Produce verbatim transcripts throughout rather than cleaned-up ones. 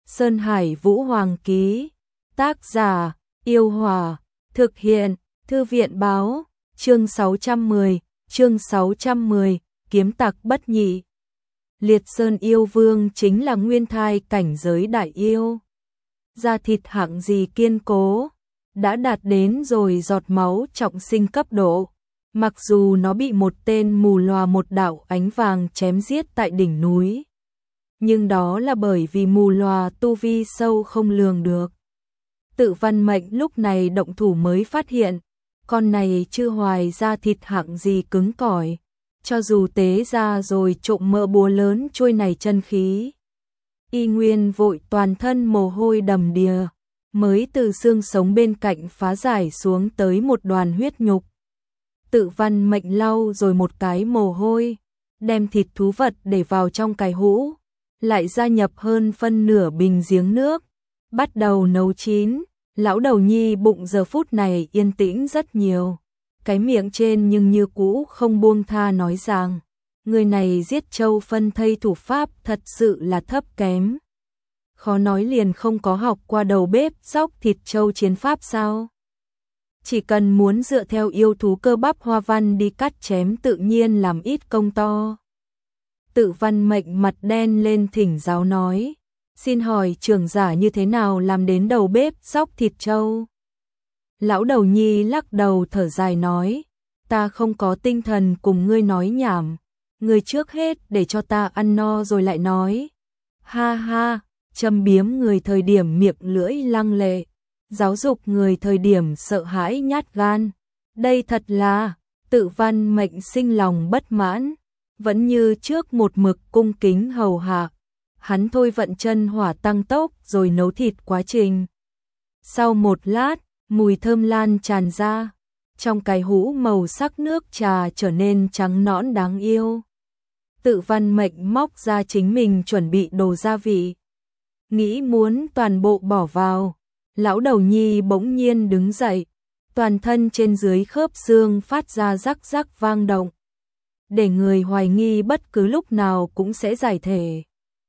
Sơn Hải Vũ Hoàng ký. Tác giả, Yêu Hòa. Thực hiện, Thư viện báo. Chương sáu trăm mười, chương sáu trăm mười, kiếm tặc bất nhị. Liệt Sơn yêu vương chính là nguyên thai cảnh giới đại yêu. Da thịt hạng gì kiên cố, đã đạt đến rồi giọt máu trọng sinh cấp độ. Mặc dù nó bị một tên mù lòa một đạo ánh vàng chém giết tại đỉnh núi, nhưng đó là bởi vì mù lòa tu vi sâu không lường được. Tự Văn Mệnh lúc này động thủ mới phát hiện, con này chưa hoài da thịt hạng gì cứng cỏi, cho dù tế ra rồi trộm mỡ búa lớn trôi này chân khí. Y nguyên vội toàn thân mồ hôi đầm đìa, mới từ xương sống bên cạnh phá giải xuống tới một đoàn huyết nhục. Tự Văn Mệnh lau rồi một cái mồ hôi, đem thịt thú vật để vào trong cái hũ, lại gia nhập hơn phân nửa bình giếng nước, bắt đầu nấu chín. Lão đầu nhi bụng giờ phút này yên tĩnh rất nhiều, cái miệng trên nhưng như cũ không buông tha nói rằng, người này giết trâu phân thây thủ pháp thật sự là thấp kém. Khó nói liền không có học qua đầu bếp dóc thịt trâu chiến pháp sao? Chỉ cần muốn dựa theo yêu thú cơ bắp hoa văn đi cắt chém tự nhiên làm ít công to. Tự Văn Mệnh mặt đen lên thỉnh giáo nói, xin hỏi trưởng giả như thế nào làm đến đầu bếp dóc thịt trâu? Lão đầu nhi lắc đầu thở dài nói, ta không có tinh thần cùng ngươi nói nhảm, ngươi trước hết để cho ta ăn no rồi lại nói. Ha ha, châm biếm người thời điểm miệng lưỡi lăng lệ, giáo dục người thời điểm sợ hãi nhát gan. Đây thật là, Tự Văn Mệnh sinh lòng bất mãn, vẫn như trước một mực cung kính hầu hạ. Hắn thôi vận chân hỏa tăng tốc rồi nấu thịt quá trình. Sau một lát, mùi thơm lan tràn ra, trong cái hũ màu sắc nước trà trở nên trắng nõn đáng yêu. Tự Văn Mệnh móc ra chính mình chuẩn bị đồ gia vị, nghĩ muốn toàn bộ bỏ vào. Lão đầu nhi bỗng nhiên đứng dậy, toàn thân trên dưới khớp xương phát ra rắc rắc vang động, để người hoài nghi bất cứ lúc nào cũng sẽ giải thể.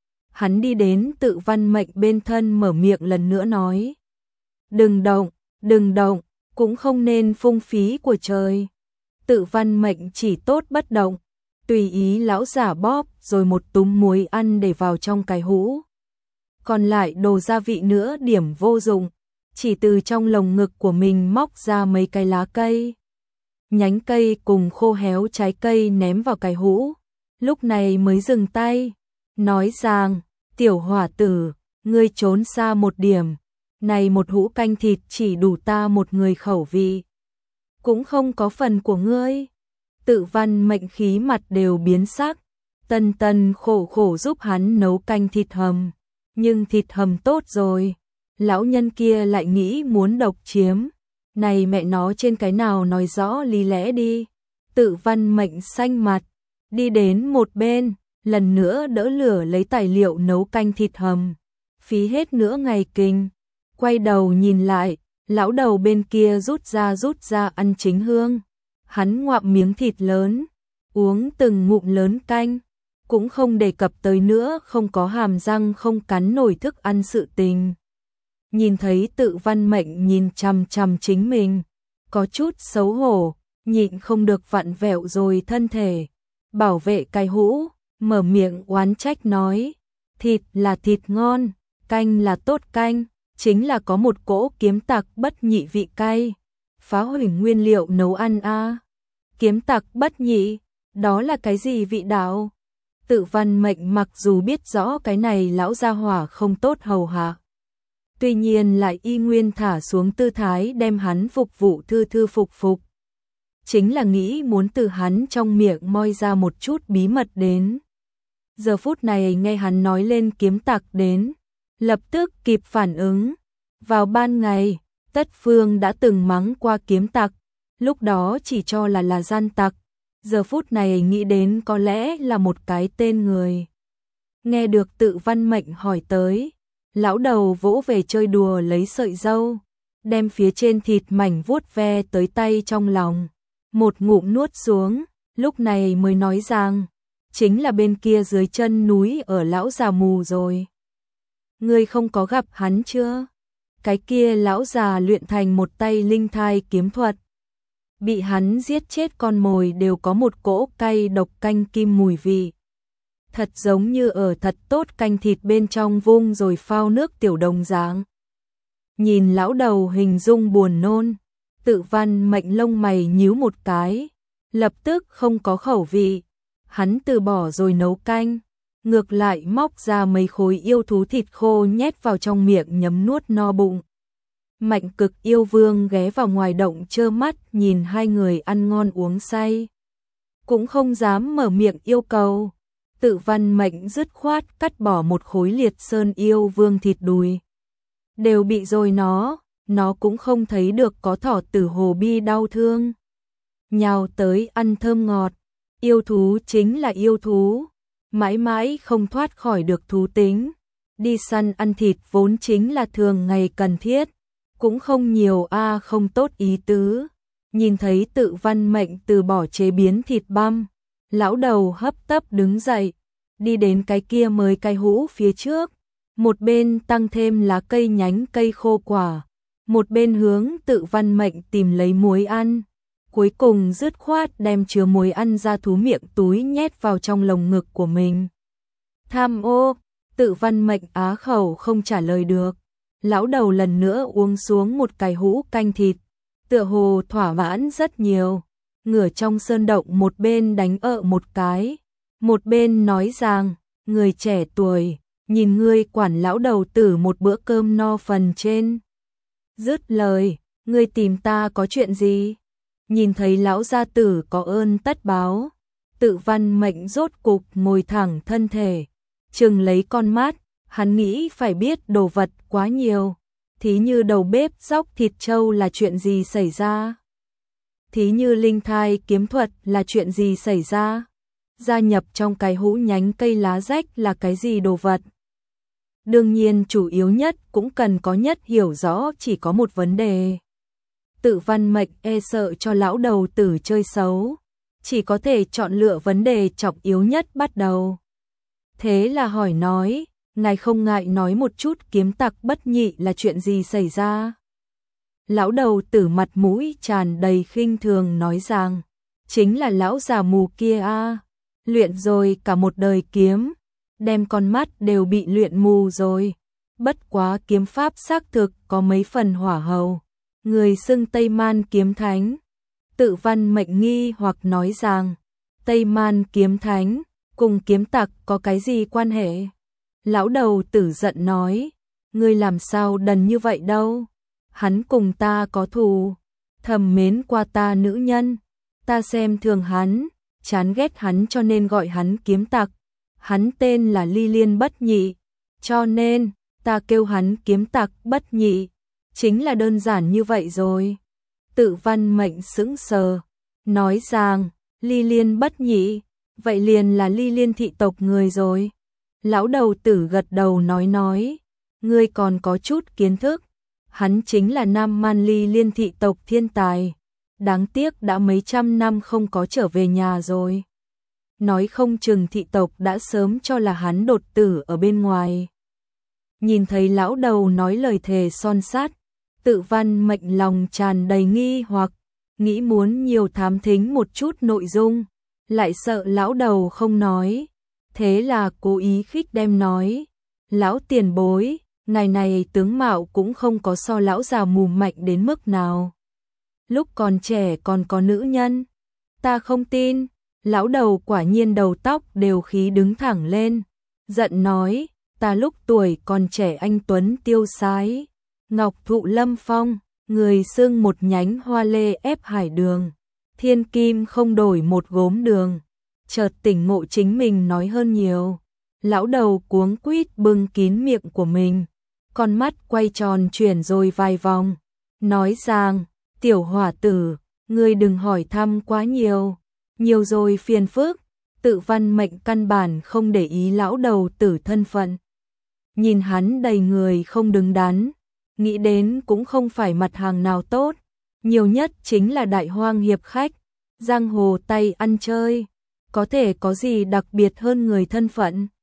Hắn đi đến Tự Văn Mệnh bên thân mở miệng lần nữa nói, đừng động, đừng động, cũng không nên phung phí của trời. Tự Văn Mệnh chỉ tốt bất động, tùy ý lão giả bóp rồi một túm muối ăn để vào trong cái hũ. Còn lại đồ gia vị nữa điểm vô dụng, chỉ từ trong lồng ngực của mình móc ra mấy cái lá cây, nhánh cây cùng khô héo trái cây ném vào cái hũ, lúc này mới dừng tay, nói rằng, tiểu hỏa tử, ngươi trốn xa một điểm, này một hũ canh thịt chỉ đủ ta một người khẩu vị, cũng không có phần của ngươi. Tự Văn Mệnh khí mặt đều biến sắc, tân tân khổ khổ giúp hắn nấu canh thịt hầm, nhưng thịt hầm tốt rồi, lão nhân kia lại nghĩ muốn độc chiếm, này mẹ nó trên cái nào nói rõ lý lẽ đi. Tự Văn Mệnh xanh mặt, đi đến một bên, lần nữa đỡ lửa lấy tài liệu nấu canh thịt hầm, phí hết nửa ngày kinh, quay đầu nhìn lại, lão đầu bên kia rút ra rút ra ăn chính hương, hắn ngoạm miếng thịt lớn, uống từng ngụm lớn canh, cũng không đề cập tới nữa không có hàm răng không cắn nổi thức ăn sự tình. Nhìn thấy Tự Văn Mệnh nhìn chằm chằm chính mình, có chút xấu hổ, nhịn không được vặn vẹo rồi thân thể, bảo vệ cái hũ, mở miệng oán trách nói, thịt là thịt ngon, canh là tốt canh, chính là có một cỗ kiếm tặc bất nhị vị cay, phá hủy nguyên liệu nấu ăn a. À. Kiếm tặc bất nhị, đó là cái gì vị đạo? Tự Văn Mệnh mặc dù biết rõ cái này lão gia hỏa không tốt hầu hạ, tuy nhiên lại y nguyên thả xuống tư thái đem hắn phục vụ thư thư phục phục. Chính là nghĩ muốn từ hắn trong miệng moi ra một chút bí mật đến. Giờ phút này nghe hắn nói lên kiếm tặc đến, lập tức kịp phản ứng. Vào ban ngày, Tất Phương đã từng mắng qua kiếm tặc, lúc đó chỉ cho là là gian tặc, giờ phút này nghĩ đến có lẽ là một cái tên người. Nghe được Tự Văn Mệnh hỏi tới, lão đầu vỗ về chơi đùa lấy sợi dâu, đem phía trên thịt mảnh vuốt ve tới tay trong lòng, một ngụm nuốt xuống, lúc này mới nói rằng, chính là bên kia dưới chân núi ở lão già mù rồi. ngươi không có gặp hắn chưa? Cái kia lão già luyện thành một tay linh thai kiếm thuật. Bị hắn giết chết con mồi đều có một cỗ cay độc canh kim mùi vị. Thật giống như ở thật tốt canh thịt bên trong vung rồi phao nước tiểu đồng dáng. Nhìn lão đầu hình dung buồn nôn, Tự Văn Mệnh lông mày nhíu một cái, lập tức không có khẩu vị. Hắn từ bỏ rồi nấu canh, ngược lại móc ra mấy khối yêu thú thịt khô nhét vào trong miệng nhấm nuốt no bụng. Mạnh Cực yêu vương ghé vào ngoài động trơ mắt nhìn hai người ăn ngon uống say. Cũng không dám mở miệng yêu cầu. Tự Văn Mệnh dứt khoát cắt bỏ một khối liệt sơn yêu vương thịt đùi. Đều bị rồi nó, nó cũng không thấy được có thỏ tử hồ bi đau thương. Nhào tới ăn thơm ngọt, yêu thú chính là yêu thú, mãi mãi không thoát khỏi được thú tính. Đi săn ăn thịt vốn chính là thường ngày cần thiết, cũng không nhiều a không tốt ý tứ. Nhìn thấy Tự Văn Mệnh từ bỏ chế biến thịt băm, lão đầu hấp tấp đứng dậy, đi đến cái kia mới cái hũ phía trước, một bên tăng thêm lá cây nhánh cây khô quả, một bên hướng Tự Văn Mệnh tìm lấy muối ăn, cuối cùng dứt khoát đem chứa muối ăn ra thú miệng túi nhét vào trong lồng ngực của mình. Tham ô, Tự Văn Mệnh á khẩu không trả lời được. Lão đầu lần nữa uống xuống một cái hũ canh thịt, tựa hồ thỏa mãn rất nhiều. Ngửa trong sơn động một bên đánh ợ một cái, một bên nói rằng, người trẻ tuổi, nhìn ngươi quản lão đầu tử một bữa cơm no phần trên. Dứt lời, ngươi tìm ta có chuyện gì? Nhìn thấy lão gia tử có ơn tất báo, Tự Văn Mệnh rốt cục ngồi thẳng thân thể, trừng lấy con mắt, hắn nghĩ phải biết đồ vật quá nhiều. Thí như đầu bếp dóc thịt trâu là chuyện gì xảy ra? Thí như linh thai kiếm thuật là chuyện gì xảy ra? Gia nhập trong cái hũ nhánh cây lá rách là cái gì đồ vật? Đương nhiên chủ yếu nhất cũng cần có nhất hiểu rõ chỉ có một vấn đề. Tự Văn Mệnh e sợ cho lão đầu tử chơi xấu, chỉ có thể chọn lựa vấn đề trọng yếu nhất bắt đầu. Thế là hỏi nói, ngài không ngại nói một chút kiếm tặc bất nhị là chuyện gì xảy ra? Lão đầu tử mặt mũi tràn đầy khinh thường nói rằng, chính là lão già mù kia a, luyện rồi cả một đời kiếm, đem con mắt đều bị luyện mù rồi. Bất quá kiếm pháp xác thực có mấy phần hỏa hầu, người xưng Tây Man kiếm thánh. Tự Văn Mệnh nghi hoặc nói rằng, Tây Man kiếm thánh cùng kiếm tặc có cái gì quan hệ? Lão đầu tử giận nói, ngươi làm sao đần như vậy đâu? Hắn cùng ta có thù, thầm mến qua ta nữ nhân, ta xem thường hắn, chán ghét hắn cho nên gọi hắn kiếm tặc. Hắn tên là Ly Liên Bất Nhị, cho nên ta kêu hắn kiếm tặc bất nhị, chính là đơn giản như vậy rồi. Tự Văn Mệnh sững sờ, nói rằng, Ly Liên Bất Nhị, vậy liền là Ly Liên thị tộc người rồi. Lão đầu tử gật đầu nói nói, ngươi còn có chút kiến thức, hắn chính là Nam Man Ly Liên thị tộc thiên tài, đáng tiếc đã mấy trăm năm không có trở về nhà rồi. Nói không chừng thị tộc đã sớm cho là hắn đột tử ở bên ngoài. Nhìn thấy lão đầu nói lời thề son sắt, Tự Văn Mệnh lòng tràn đầy nghi hoặc, nghĩ muốn nhiều thám thính một chút nội dung, lại sợ lão đầu không nói. Thế là cố ý khích đem nói, lão tiền bối, ngài này tướng mạo cũng không có so lão già mù mạnh đến mức nào. Lúc còn trẻ còn có nữ nhân, ta không tin. Lão đầu quả nhiên đầu tóc đều khí đứng thẳng lên, giận nói, ta lúc tuổi còn trẻ anh tuấn tiêu sái, ngọc thụ lâm phong, người xưng một nhánh hoa lê ép hải đường, thiên kim không đổi một gốm đường. Chợt tỉnh ngộ chính mình nói hơn nhiều, lão đầu cuống quýt bưng kín miệng của mình, con mắt quay tròn chuyển rồi vài vòng, nói rằng, tiểu hỏa tử, ngươi đừng hỏi thăm quá nhiều, nhiều rồi phiền phức. Tự Văn Mệnh căn bản không để ý lão đầu tử thân phận. Nhìn hắn đầy người không đứng đắn, nghĩ đến cũng không phải mặt hàng nào tốt, nhiều nhất chính là đại hoang hiệp khách, giang hồ tay ăn chơi, có thể có gì đặc biệt hơn người thân phận.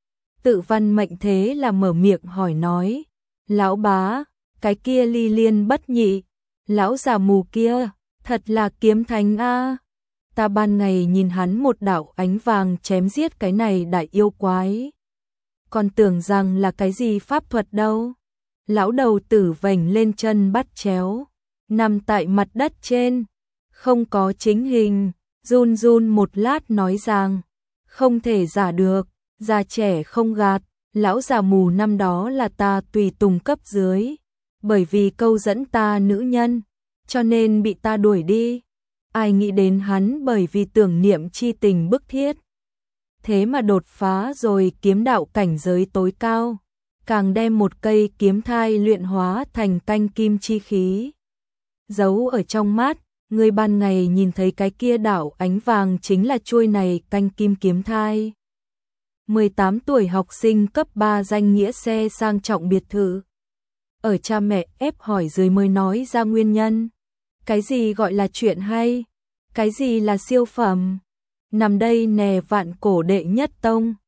tự văn mệnh thế là mở miệng hỏi nói, lão bá, cái kia ly liên bất nhị, lão già mù kia, thật là kiếm thánh a. Ta ban ngày nhìn hắn một đạo ánh vàng chém giết cái này đại yêu quái, còn tưởng rằng là cái gì pháp thuật đâu. Lão đầu tử vành lên chân bắt chéo, nằm tại mặt đất trên, không có chính hình, run run một lát nói rằng, không thể giả được, già trẻ không gạt, lão già mù năm đó là ta tùy tùng cấp dưới, bởi vì câu dẫn ta nữ nhân, cho nên bị ta đuổi đi. Ai nghĩ đến hắn bởi vì tưởng niệm chi tình bức thiết, thế mà đột phá rồi kiếm đạo cảnh giới tối cao, càng đem một cây kiếm thai luyện hóa thành canh kim chi khí. Giấu ở trong mắt, người ban ngày nhìn thấy cái kia đạo ánh vàng chính là chuôi này canh kim kiếm thai. mười tám tuổi học sinh cấp ba danh nghĩa xe sang trọng biệt thự. Ở cha mẹ ép hỏi dưới mới nói ra nguyên nhân. Cái gì gọi là chuyện hay? Cái gì là siêu phẩm? Nằm đây nè vạn cổ đệ nhất tông.